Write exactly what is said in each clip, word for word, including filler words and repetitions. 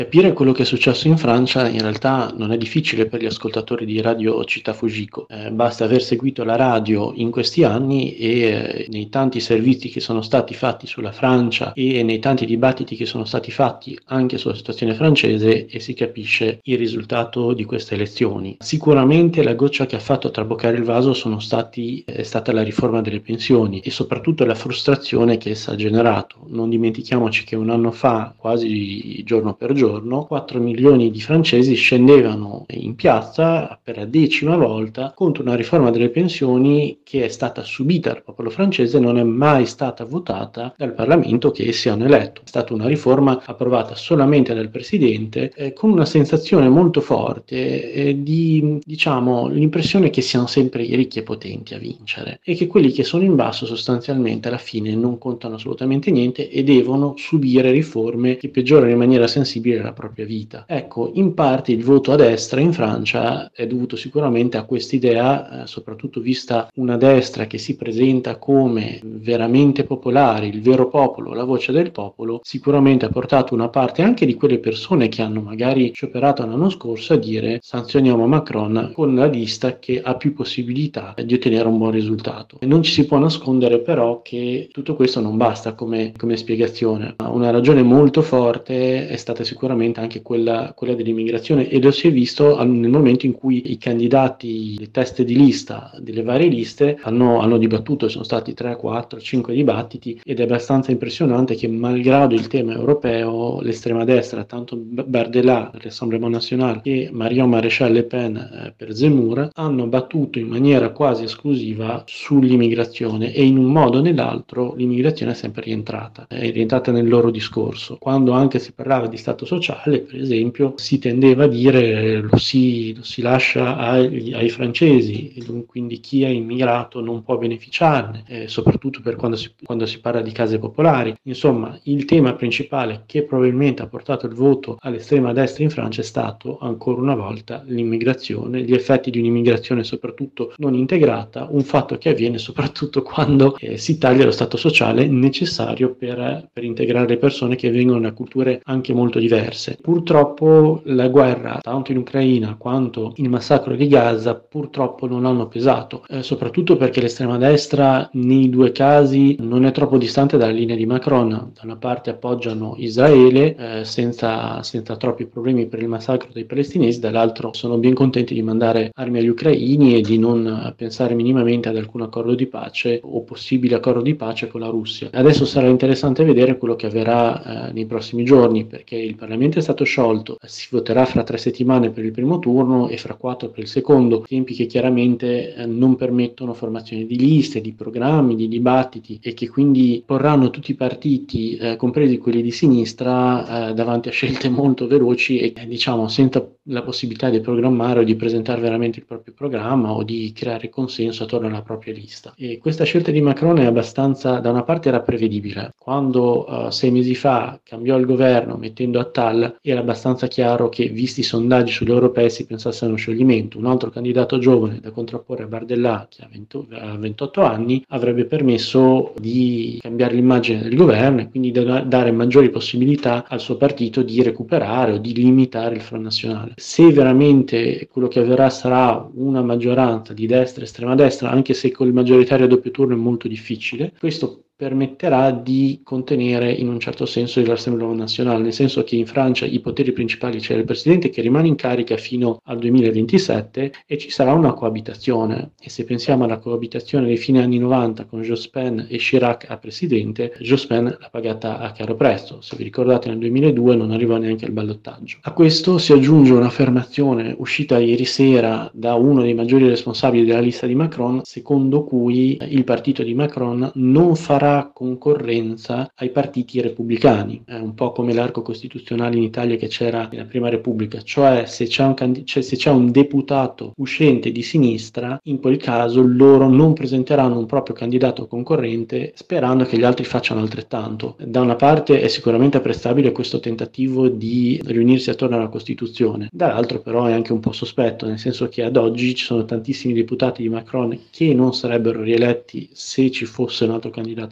Capire quello che è successo in Francia in realtà non è difficile per gli ascoltatori di Radio Città Fujiko, eh, basta aver seguito la radio in questi anni e eh, nei tanti servizi che sono stati fatti sulla Francia e nei tanti dibattiti che sono stati fatti anche sulla situazione francese e si capisce il risultato di queste elezioni. Sicuramente la goccia che ha fatto traboccare il vaso sono stati, è stata la riforma delle pensioni e soprattutto la frustrazione che essa ha generato. Non dimentichiamoci che un anno fa, quasi giorno per giorno, quattro milioni di francesi scendevano in piazza per la decima volta contro una riforma delle pensioni che è stata subita dal popolo francese e non è mai stata votata dal Parlamento che essi hanno eletto. È stata una riforma approvata solamente dal Presidente eh, con una sensazione molto forte eh, di, diciamo, l'impressione che siano sempre i ricchi e potenti a vincere e che quelli che sono in basso sostanzialmente alla fine non contano assolutamente niente e devono subire riforme che peggiorano in maniera sensibile la propria vita. Ecco, in parte il voto a destra in Francia è dovuto sicuramente a quest'idea, eh, soprattutto vista una destra che si presenta come veramente popolare, il vero popolo, la voce del popolo, sicuramente ha portato una parte anche di quelle persone che hanno magari scioperato l'anno scorso a dire sanzioniamo Macron con la lista che ha più possibilità di ottenere un buon risultato. E non ci si può nascondere però che tutto questo non basta come, come spiegazione. Una ragione molto forte è stata sicuramente anche quella, quella dell'immigrazione e lo si è visto nel momento in cui i candidati, le teste di lista delle varie liste hanno, hanno dibattuto, sono stati tre, quattro, cinque dibattiti ed è abbastanza impressionante che malgrado il tema europeo l'estrema destra, tanto Bardella Rassemblement National e Marion Maréchal Le Pen eh, per Zemmour, hanno battuto in maniera quasi esclusiva sull'immigrazione e in un modo o nell'altro l'immigrazione è sempre rientrata, è rientrata nel loro discorso. Quando anche si parlava di stato sociale, per esempio, si tendeva a dire lo si, lo si lascia ai, ai francesi, e quindi chi è immigrato non può beneficiarne, eh, soprattutto per quando si, quando si parla di case popolari. Insomma, il tema principale che probabilmente ha portato il voto all'estrema destra in Francia è stato, ancora una volta, l'immigrazione, gli effetti di un'immigrazione soprattutto non integrata, un fatto che avviene soprattutto quando eh, si taglia lo stato sociale necessario per, per integrare le persone che vengono da culture anche molto diverse. Purtroppo la guerra, tanto in Ucraina quanto il massacro di Gaza, purtroppo non hanno pesato, eh, soprattutto perché l'estrema destra nei due casi non è troppo distante dalla linea di Macron. Da una parte appoggiano Israele eh, senza, senza troppi problemi per il massacro dei palestinesi, dall'altro sono ben contenti di mandare armi agli ucraini e di non pensare minimamente ad alcun accordo di pace o possibile accordo di pace con la Russia. Adesso sarà interessante vedere quello che avverrà eh, nei prossimi giorni, perché il Parlamento è stato sciolto, si voterà fra tre settimane per il primo turno e fra quattro per il secondo, tempi che chiaramente eh, non permettono formazione di liste, di programmi, di dibattiti e che quindi porranno tutti i partiti, eh, compresi quelli di sinistra, eh, davanti a scelte molto veloci e eh, diciamo senza la possibilità di programmare o di presentare veramente il proprio programma o di creare consenso attorno alla propria lista. E questa scelta di Macron è abbastanza, da una parte era prevedibile. Quando uh, sei mesi fa cambiò il governo mettendo Attal, era abbastanza chiaro che, visti i sondaggi sugli europei, si pensasse a uno scioglimento. Un altro candidato giovane da contrapporre a Bardella, che ha, venti, ha ventotto anni, avrebbe permesso di cambiare l'immagine del governo e quindi da, dare maggiori possibilità al suo partito di recuperare o di limitare il Front Nazionale. Se veramente quello che avverrà sarà una maggioranza di destra, estrema destra, anche se con il maggioritario a doppio turno è molto difficile, questo permetterà di contenere in un certo senso il Rassemblement National, nel senso che in Francia i poteri principali c'è il presidente che rimane in carica fino al duemilaventisette e ci sarà una coabitazione. E se pensiamo alla coabitazione dei fine anni novanta con Jospin e Chirac a presidente, Jospin l'ha pagata a caro prezzo. Se vi ricordate, nel duemiladue non arrivò neanche al ballottaggio. A questo si aggiunge un'affermazione uscita ieri sera da uno dei maggiori responsabili della lista di Macron, secondo cui il partito di Macron non farà concorrenza ai partiti repubblicani. È un po' come l'arco costituzionale in Italia che c'era nella Prima Repubblica, cioè se c'è un, candid- cioè se c'è un deputato uscente di sinistra, in quel caso loro non presenteranno un proprio candidato concorrente sperando che gli altri facciano altrettanto. Da una parte è sicuramente apprezzabile questo tentativo di riunirsi attorno alla Costituzione, dall'altro però è anche un po' sospetto, nel senso che ad oggi ci sono tantissimi deputati di Macron che non sarebbero rieletti se ci fosse un altro candidato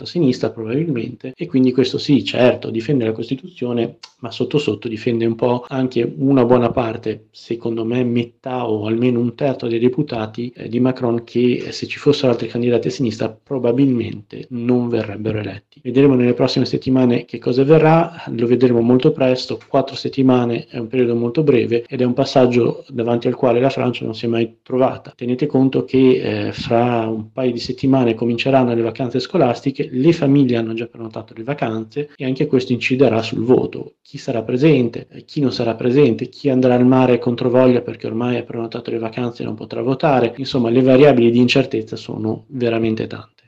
centro-sinistra probabilmente, e quindi questo sì, certo, difende la Costituzione, ma sotto sotto difende un po' anche una buona parte, secondo me metà o almeno un terzo dei deputati eh, di Macron, che eh, se ci fossero altri candidati a sinistra probabilmente non verrebbero eletti. Vedremo nelle prossime settimane che cosa verrà, lo vedremo molto presto. Quattro settimane è un periodo molto breve ed è un passaggio davanti al quale la Francia non si è mai trovata. Tenete conto che eh, fra un paio di settimane cominceranno le vacanze scolastiche, le famiglie hanno già prenotato le vacanze e anche questo inciderà sul voto. Chi sarà presente, chi non sarà presente, chi andrà al mare controvoglia perché ormai ha prenotato le vacanze e non potrà votare. Insomma, le variabili di incertezza sono veramente tante.